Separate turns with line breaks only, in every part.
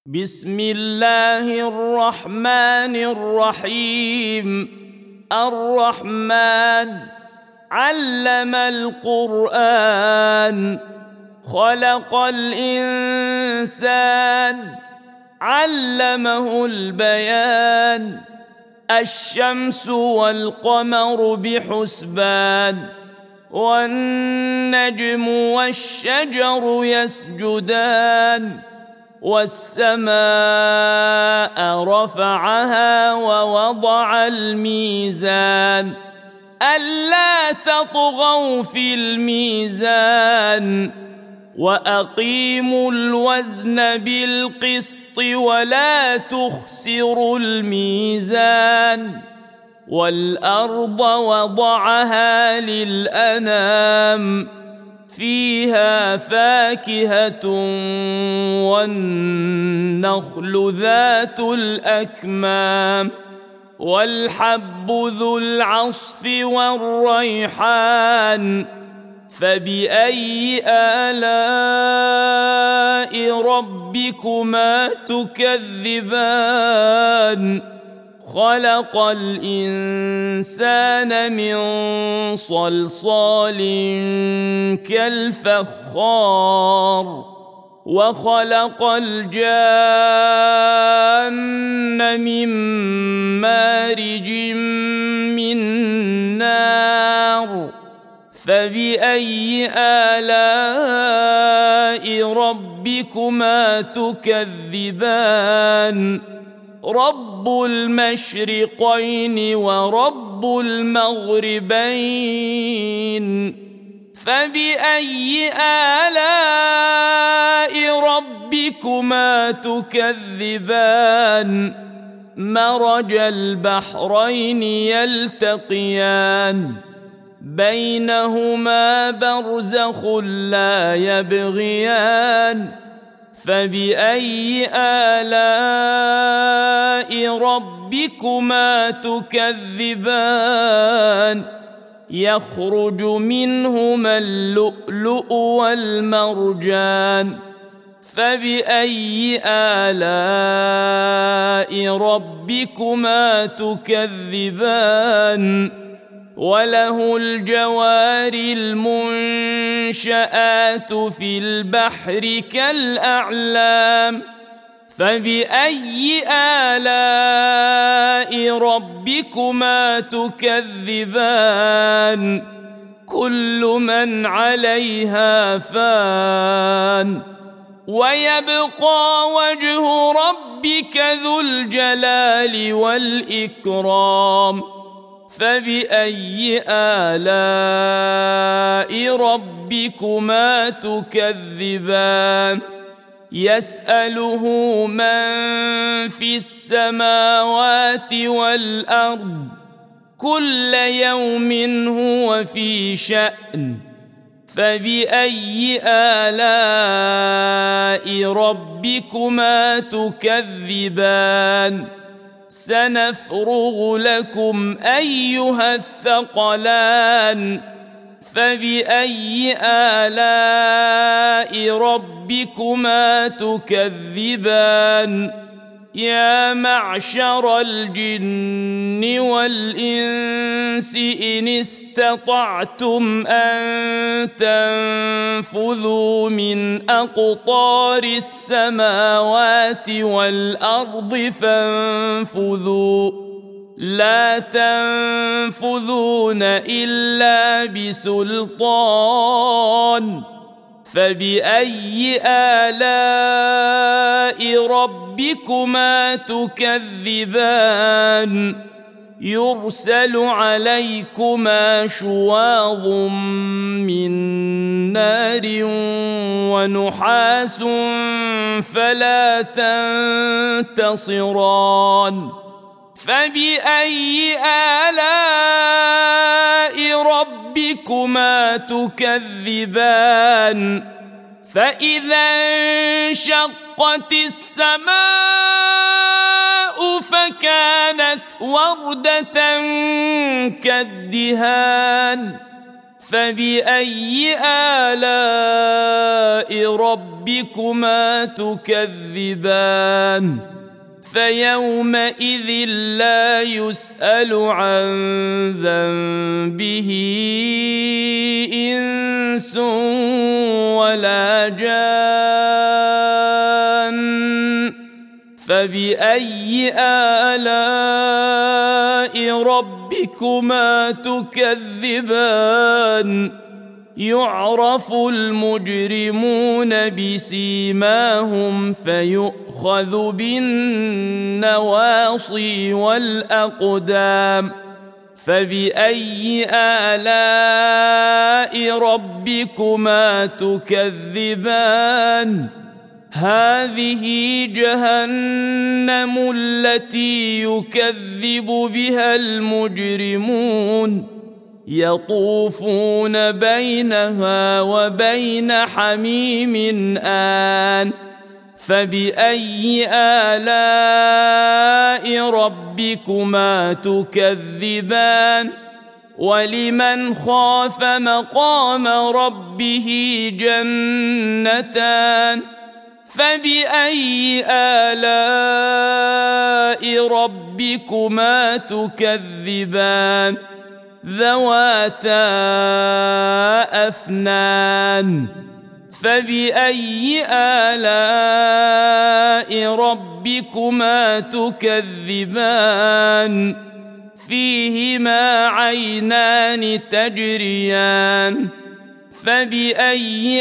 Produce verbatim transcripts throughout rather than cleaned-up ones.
بسم الله الرحمن الرحيم. الرحمن علم القرآن، خلق الإنسان، علمه البيان. الشمس والقمر بحسبان، والنجم والشجر يسجدان. والسماء رفعها ووضع الميزان، ألا تطغوا في الميزان، وأقيموا الوزن بالقسط ولا تخسروا الميزان. والأرض وضعها للأنام، فيها فاكهة والنخل ذات الأكمام، والحب ذو العصف والريحان. فبأي آلاء ربكما تكذبان؟ خلق الإنسان من صلصال كالفخار، وخلق الجان من مارج من نار. فبأي آلاء ربكما تكذبان؟ رب المشرقين ورب المغربين. فبأي آلاء ربكما تكذبان؟ مرج البحرين يلتقيان، بينهما برزخ لا يبغيان. فبأي آلاء ربكما تكذبان؟ يخرج منهما اللؤلؤ والمرجان. فبأي آلاء ربكما تكذبان؟ وله الجوار المنشآت في البحر كالأعلام. فبأي آلاء ربكما تكذبان؟ كل من عليها فان، ويبقى وجه ربك ذو الجلال والإكرام. فبأي آلاء ربكما تكذبان؟ يسأله من في السماوات والأرض، كل يوم هو في شأن. فبأي آلاء ربكما تكذبان؟ سنفرغ لكم أيها الثقلان. فبأي آلاء ربكما تكذبان؟ يا معشر الجن والإنس إن استطعتم أن تنفذوا من أقطار السماوات والأرض فانفذوا، لا تنفذون إلا بسلطان. فبأي آلاء ربكما تكذبان؟ يرسل عليكما شواظ من نار ونحاس فلا تنتصران. فبأي آلاء ربكما تكذبان؟ فإذا انشقت السماء فكانت وردة كالدهان. فبأي آلاء ربكما ربكما تكذبان فيومئذ لا يسأل عن ذنبه إنس ولا جان فبأي آلاء ربكما تكذبان يعرف المجرمون بسيماهم فيؤخذ بالنواصي والأقدام فبأي آلاء ربكما تكذبان هذه جهنم التي يكذب بها المجرمون يطوفون بينها وبين حميم آن فبأي آلاء ربكما تكذبان ولمن خاف مقام ربه جنتان فبأي آلاء ربكما تكذبان ذواتا أفنان فبأي آلاء ربكما تكذبان فيهما عينان تجريان فبأي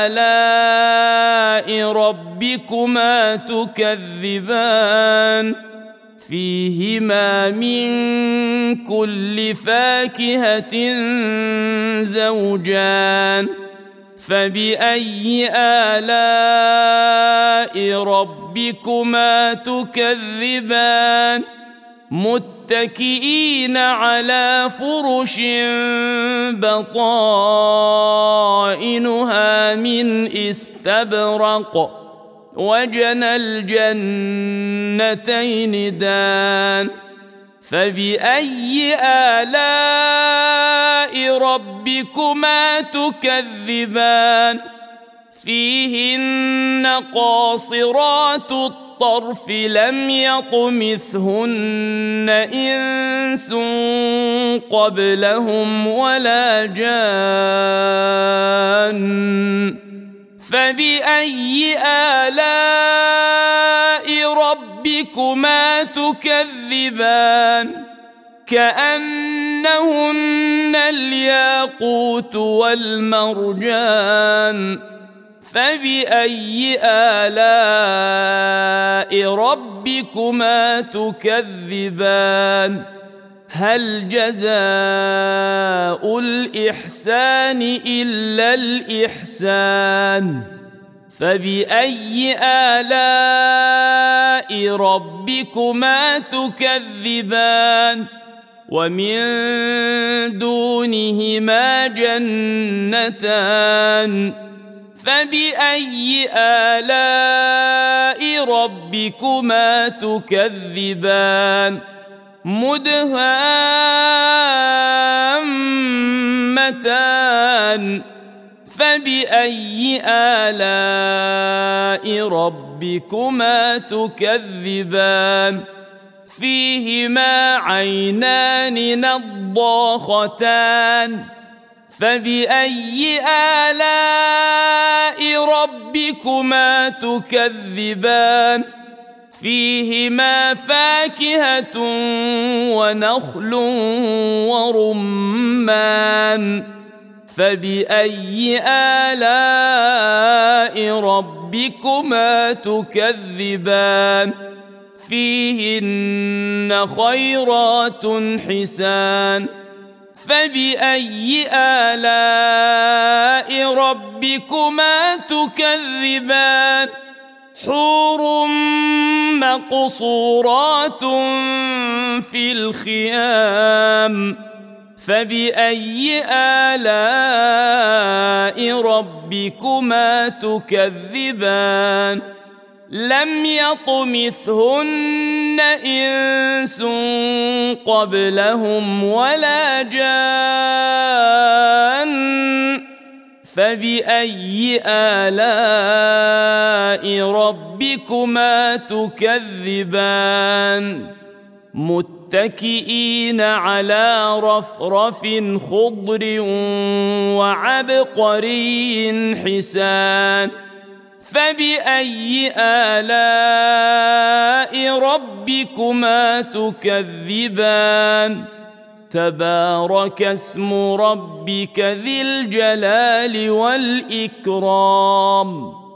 آلاء ربكما تكذبان فيهما من كل فاكهة زوجان فبأي آلاء ربكما تكذبان متكئين على فرش بطائنها من استبرق وجنى الجنتين دان فبأي آلاء ربكما تكذبان فيهن قاصرات الطرف لم يطمثهن إنس قبلهم ولا جان فبأي آلاء ربكما تكذبان كأنهن الياقوت والمرجان فبأي آلاء ربكما تكذبان هل جزاء الإحسان إلا الإحسان فبأي آلاء ربكما تكذبان ومن دونهما جنتان فبأي آلاء ربكما تكذبان مدهامتان فبأي آلاء ربكما تكذبان فيهما عينان نضاختان فبأي آلاء ربكما تكذبان فيهما فاكهة ونخل ورمان فبأي آلاء ربكما تكذبان فيهن خيرات حسان فبأي آلاء ربكما تكذبان حور مقصورات في الخيام فبأي آلاء ربكما تكذبان لم يطمثهن إنس قبلهم ولا جان فبأي آلاء ربكما تكذبان متكئين على رفرف خضر وعبقري حسان فبأي آلاء ربكما تكذبان تبارك اسم ربك ذي الجلال والإكرام.